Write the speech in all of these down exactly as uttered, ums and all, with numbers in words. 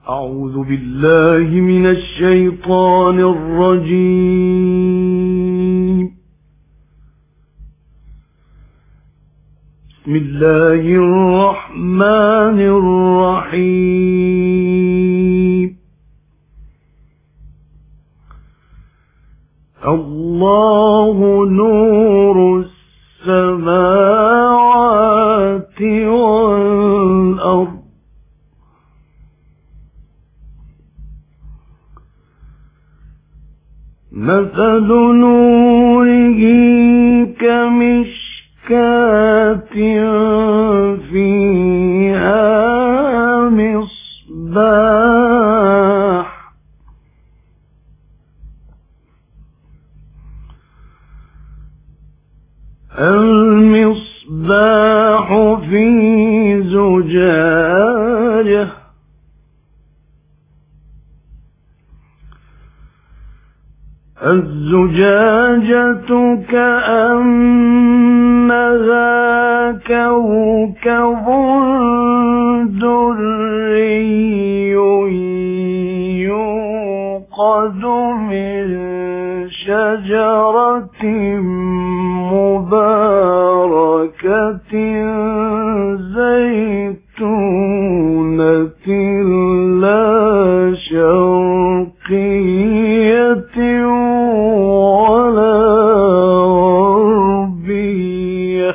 أعوذ بالله من الشيطان الرجيم. بسم الله الرحمن الرحيم. الله نور السماوات والأرض. مثل نوره كمشكاة فيها مصباح المصباح في زجاجة الزجاجة كأنها كوكب دري يوقد من شجرة مباركة زيتونة لا شرقية ولا غربية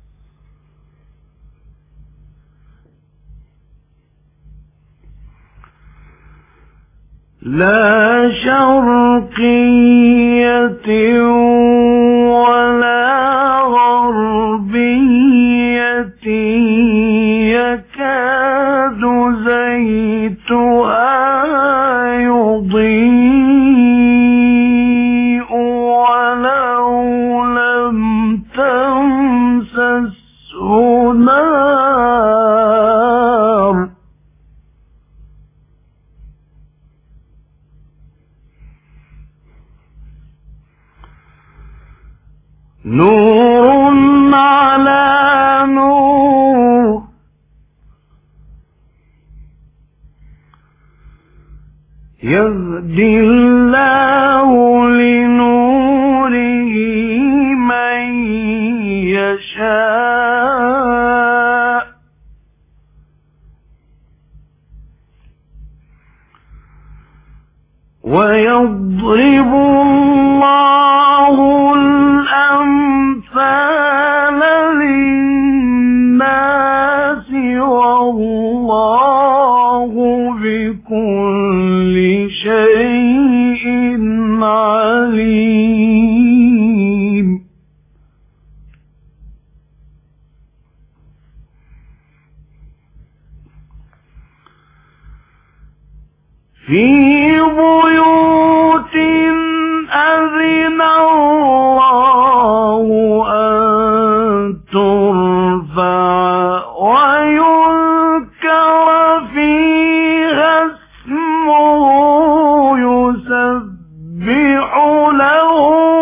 لا شرقية ولا غربية يكاد زيتها يضيء ولو لم تمسسه نار نور على نور يهدي الله لنوره من يشاء ويضرب الله الأمثال للناس والله بكل شيء عليم. في بيوت أذن الله أن ترفع ويذكر فيها اسمه يسبح له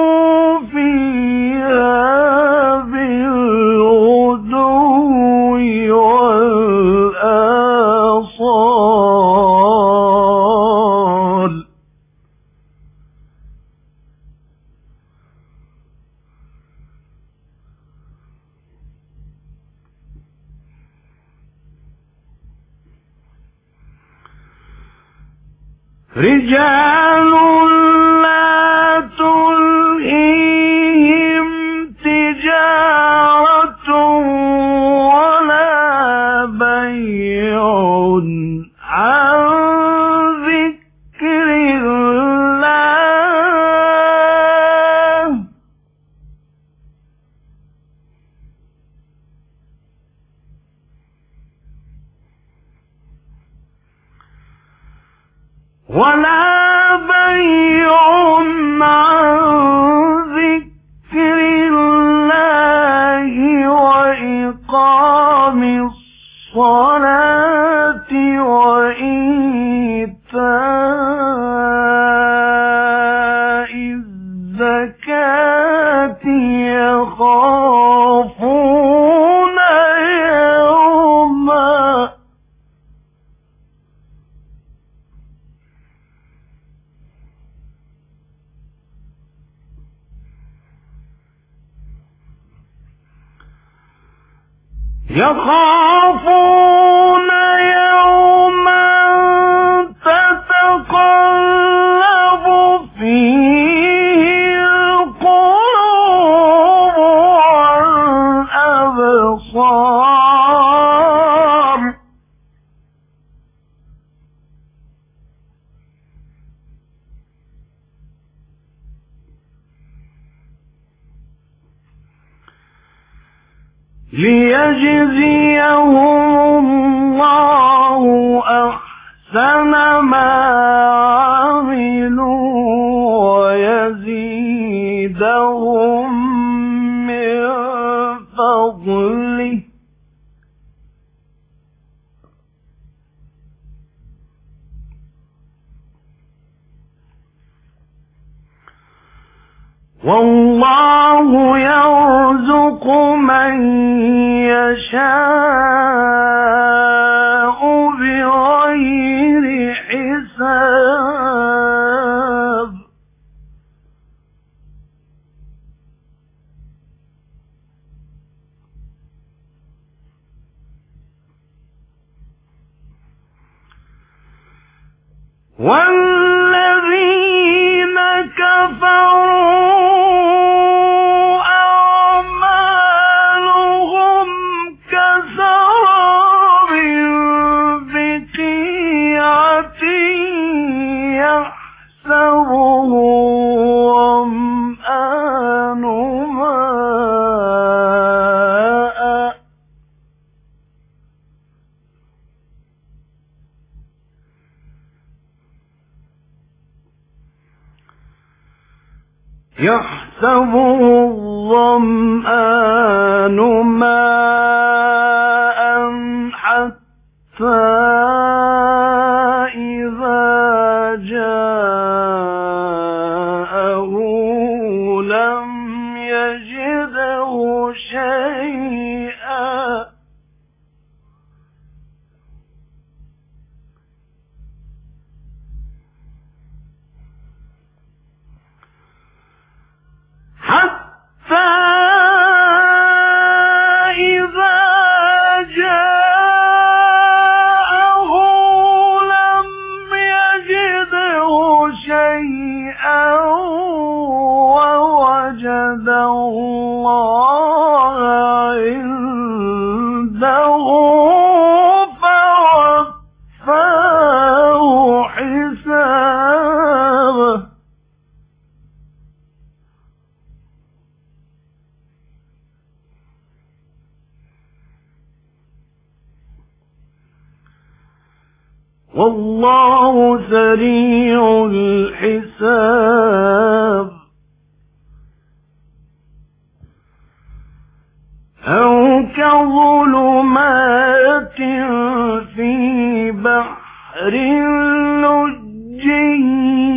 فيها بالغدو والآصال رجال لا تلهيهم تجارة ولا بيع عن ذكر الله ولا بيع عن ذكر الله وإقام الصلاة وإيتاء الزكاة يخافون يوما يخافون يوما تتقلب فيه القلوب والأبصار ليجزيهم الله أحسن ما عملوا ويزيدهم من فضله والله يرزق من يشاء بغير حساب والذين كفروا يحسبه الظمآن ماء حتى إذا جاءه لم يجده شيئا حتى إذا جاءه لم يجده شيئا ووجد الله عنده فوفاه حسابه والله سريع الحساب أو كظلمات في بحر لجي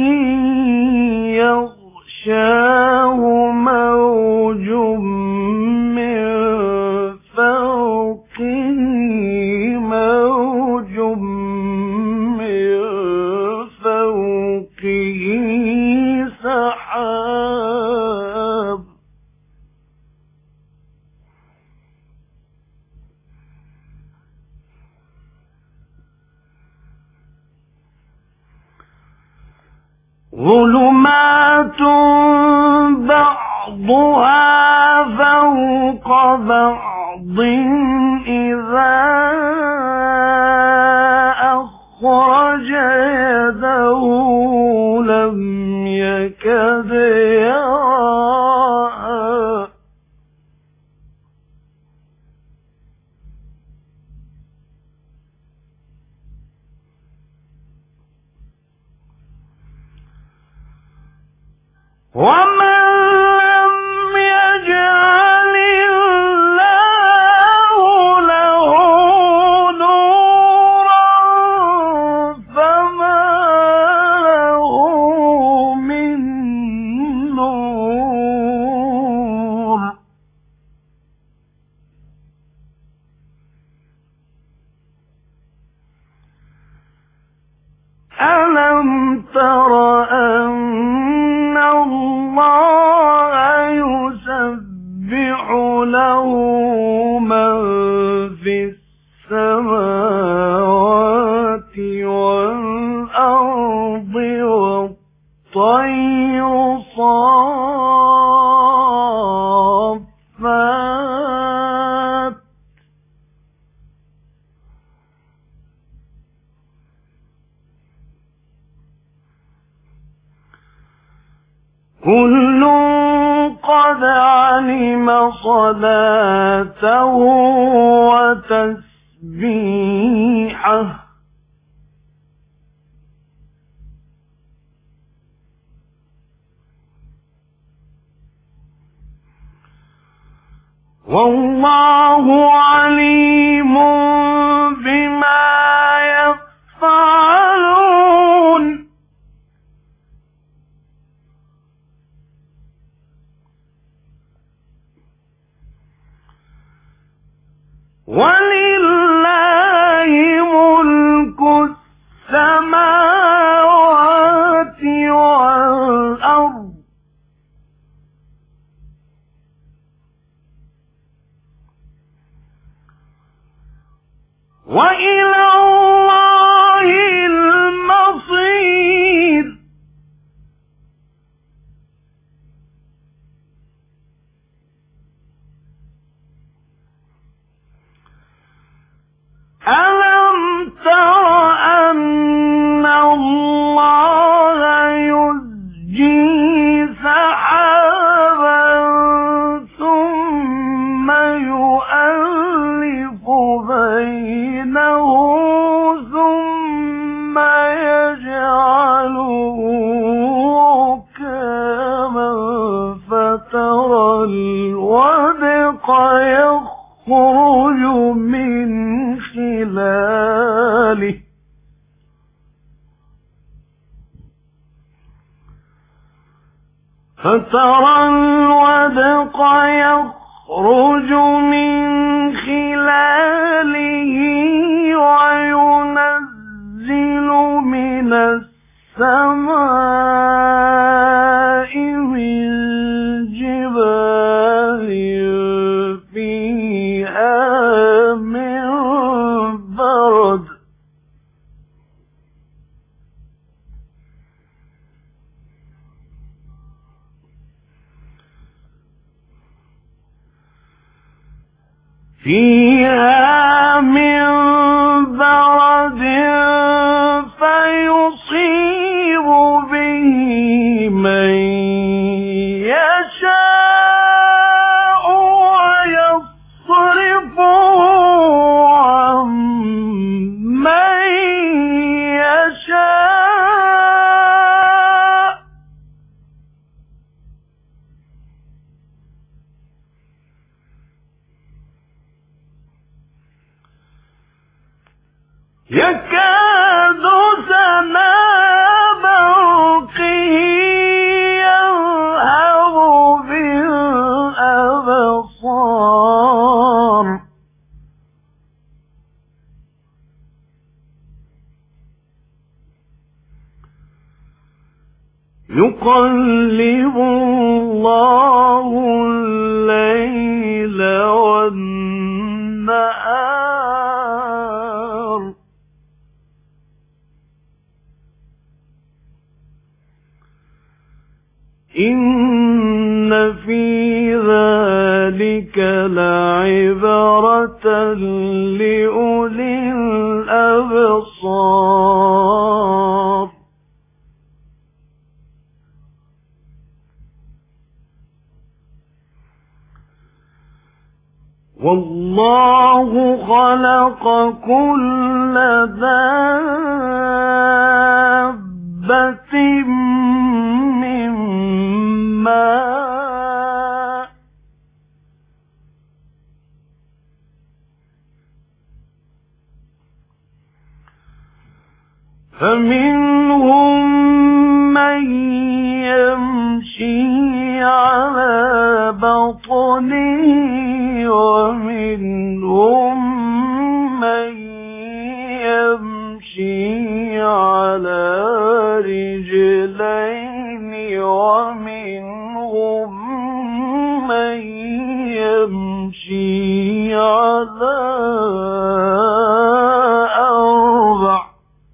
يغشاه موج من فوقه موج سحاب ظلمات بعضها فوق بعض إذا أخرج يده لم يكد يراها ومن لم يجعل الله له نورا فما له من نور ألم تر أن الله يسبح له من كل قد علم صلاته وتسبيحه والله عليم بما يفعلون ولله ملك السماوات والأرض وإلى الله المصير ألم تر أن الله يزجي سحابا ثم يؤلف بينه ثم يجعله ركاما فترى الودق يخرج من خلاله فترى الودق يخرج من خلاله وينزل من السماء من جبال فيها من برد فيها من برد فيصيب به من يشاء ويصرفه عن من يشاء يكاد سنا برقه يذهب بالأبصار يقلب الله الليل والنهار إن في ذلك لعبرة لأولي الأبصار والله خلق كل دابة من ماء فمنهم من يمشي على بطنه ومنهم من يمشي على رجلين ومنهم من يمشي على أربع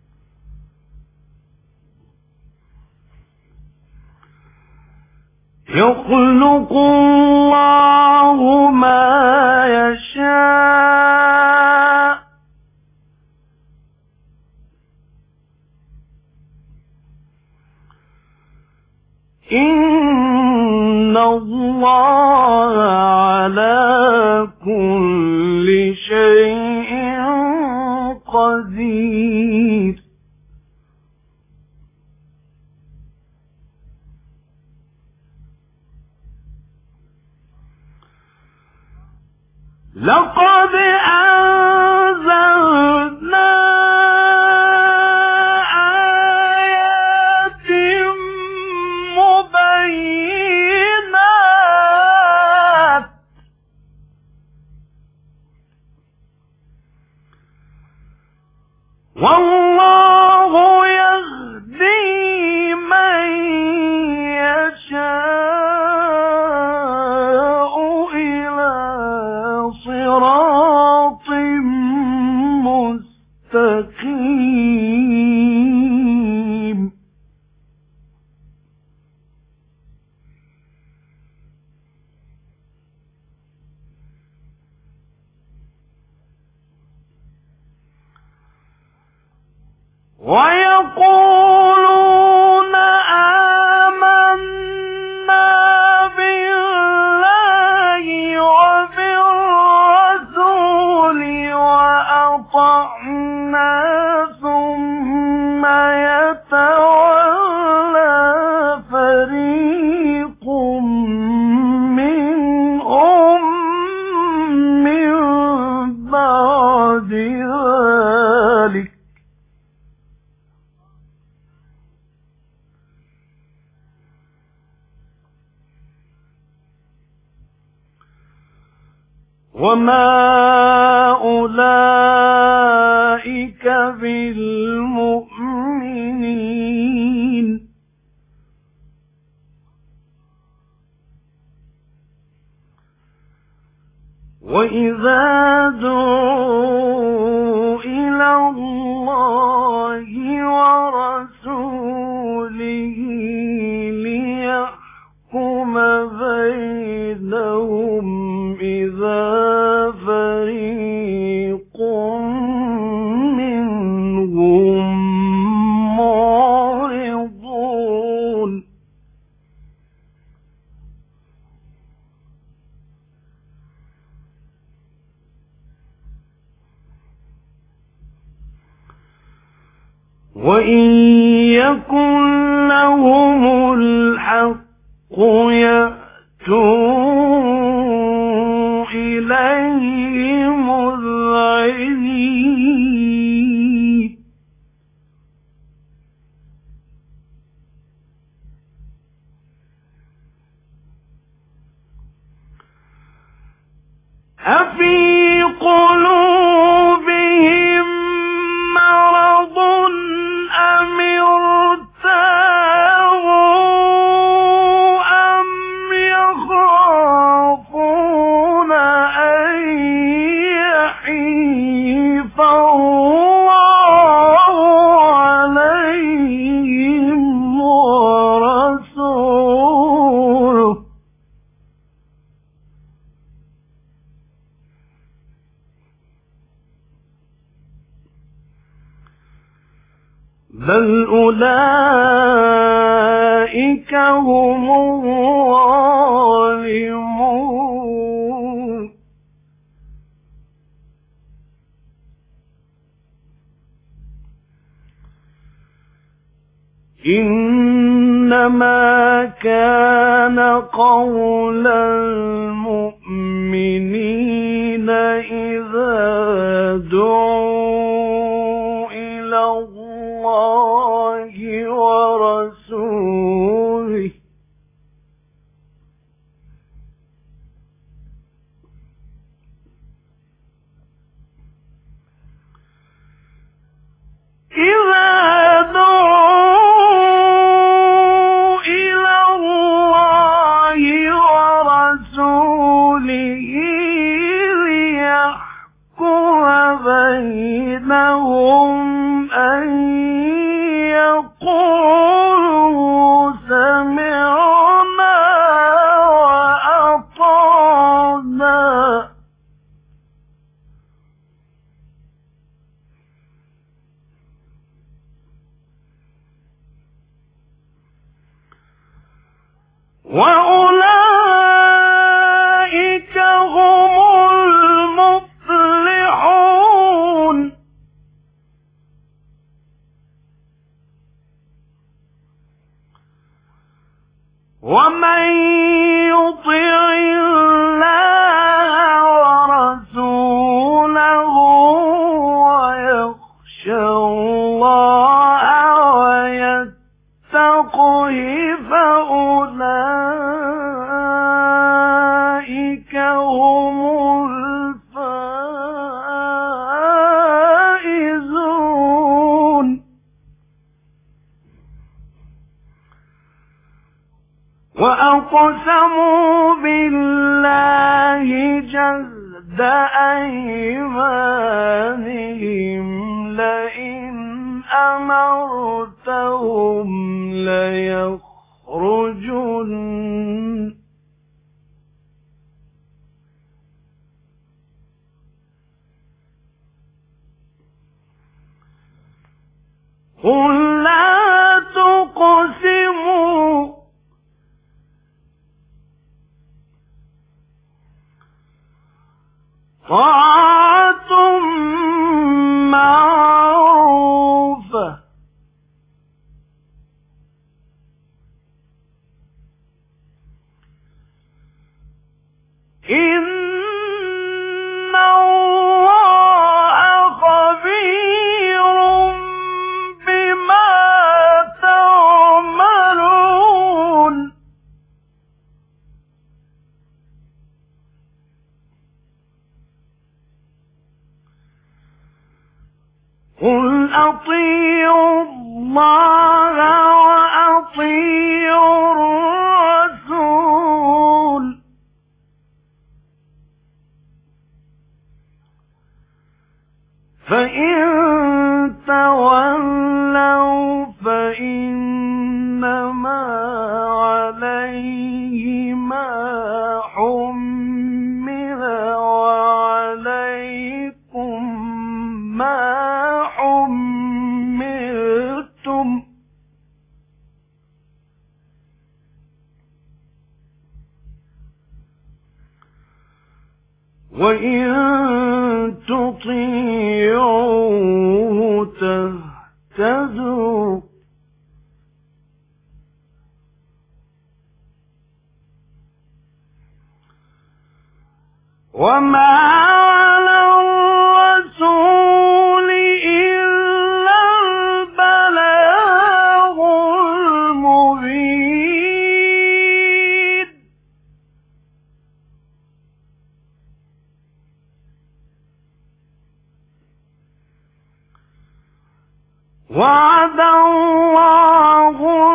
يخلق الله ما يشاء إن الله على كل شيء قدير. لقد أنزلنا آيات مبينات والله يهدي من يشاء إلى صراط مستقيم. ويقولون آمنا بالله وبالرسول وأطعنا ثم يتولى فريق منهم من بعد ذلك وما أولئك بالمؤمنين. وإذا دعوا إلى الله ورسوله ليحكم بينهم إذا فريق منهم معرضون. وإن يكن لهم الحق يأتوا إليه مذعنين. أفي قلوبهم مرض أم ارتابوا أم يخافون أن يحيف الله عليهم ورسوله بل أولئك هم الظالمون. إنما كان قول المؤمنين إذا دعوا إلى الله ورسوله إذا دعوا إلى الله ورسوله ليحكم بينهم أن يقولوا سمعنا وأطعنا وأولئك ومن يطع الله ورسوله ويخشى الله ويتقه فأولئك هم الفائزون. وأقسموا بالله جهد أيمانهم لئن أمرتهم ليخرجن قل لا تقسموا طاعة معروفة إن الله خبير بما تعملون. قل أطيعوا الله وأطيعوا الرسول فإن تولوا فإنما عليه ما حمل وعليكم ما حملتم وإن تطيعوه تهتدوا وما على الرسول إلا البلاغ المبين. وعد الله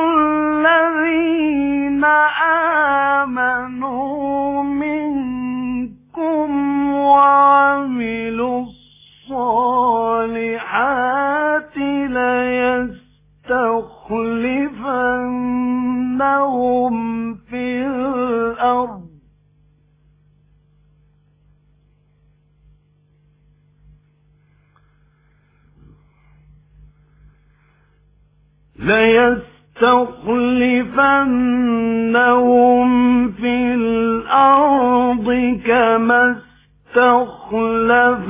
الذين آمنوا منكم وعملوا الصالحات ليستخلفنهم في الأرض ليستخلفنهم في الأرض كما استخلف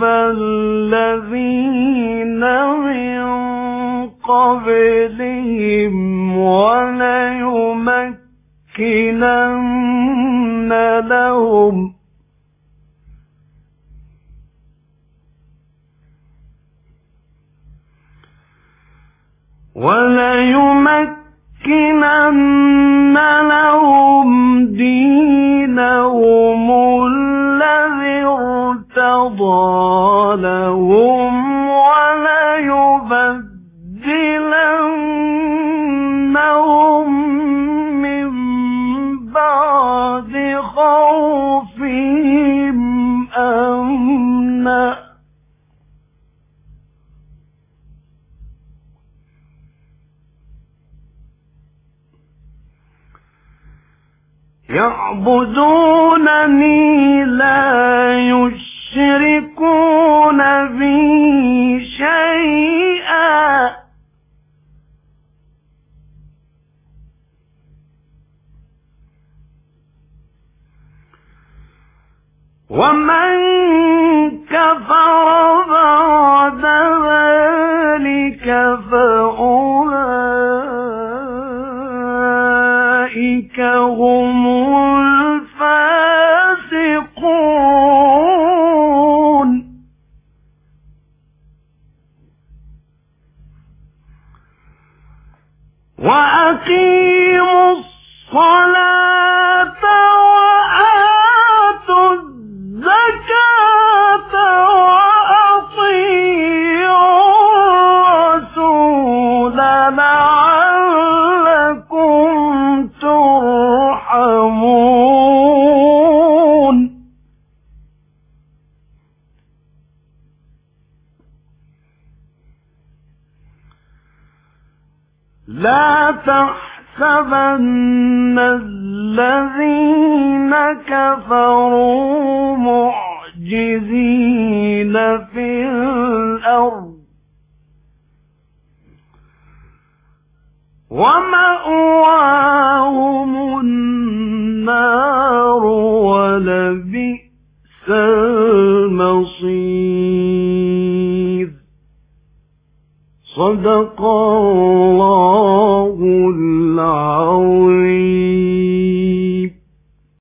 الذين من قبلهم وليمكنن لهم وليمكنن لهم دينهم الذي ارتضى لهم وليبدلنهم من بعد خوفهم أمنا يعبدونني لا يشركون بي شيئا ومن كفر بعد ذلك فأولئك وأقيموا الصلاة وآتوا الزكاة وأطيعوا الرسول لعلكم ترحمون. لا تحسبن الذين كفروا معجزين في الأرض ومأواهم النار ولبئس المصير. صدق الله العظيم.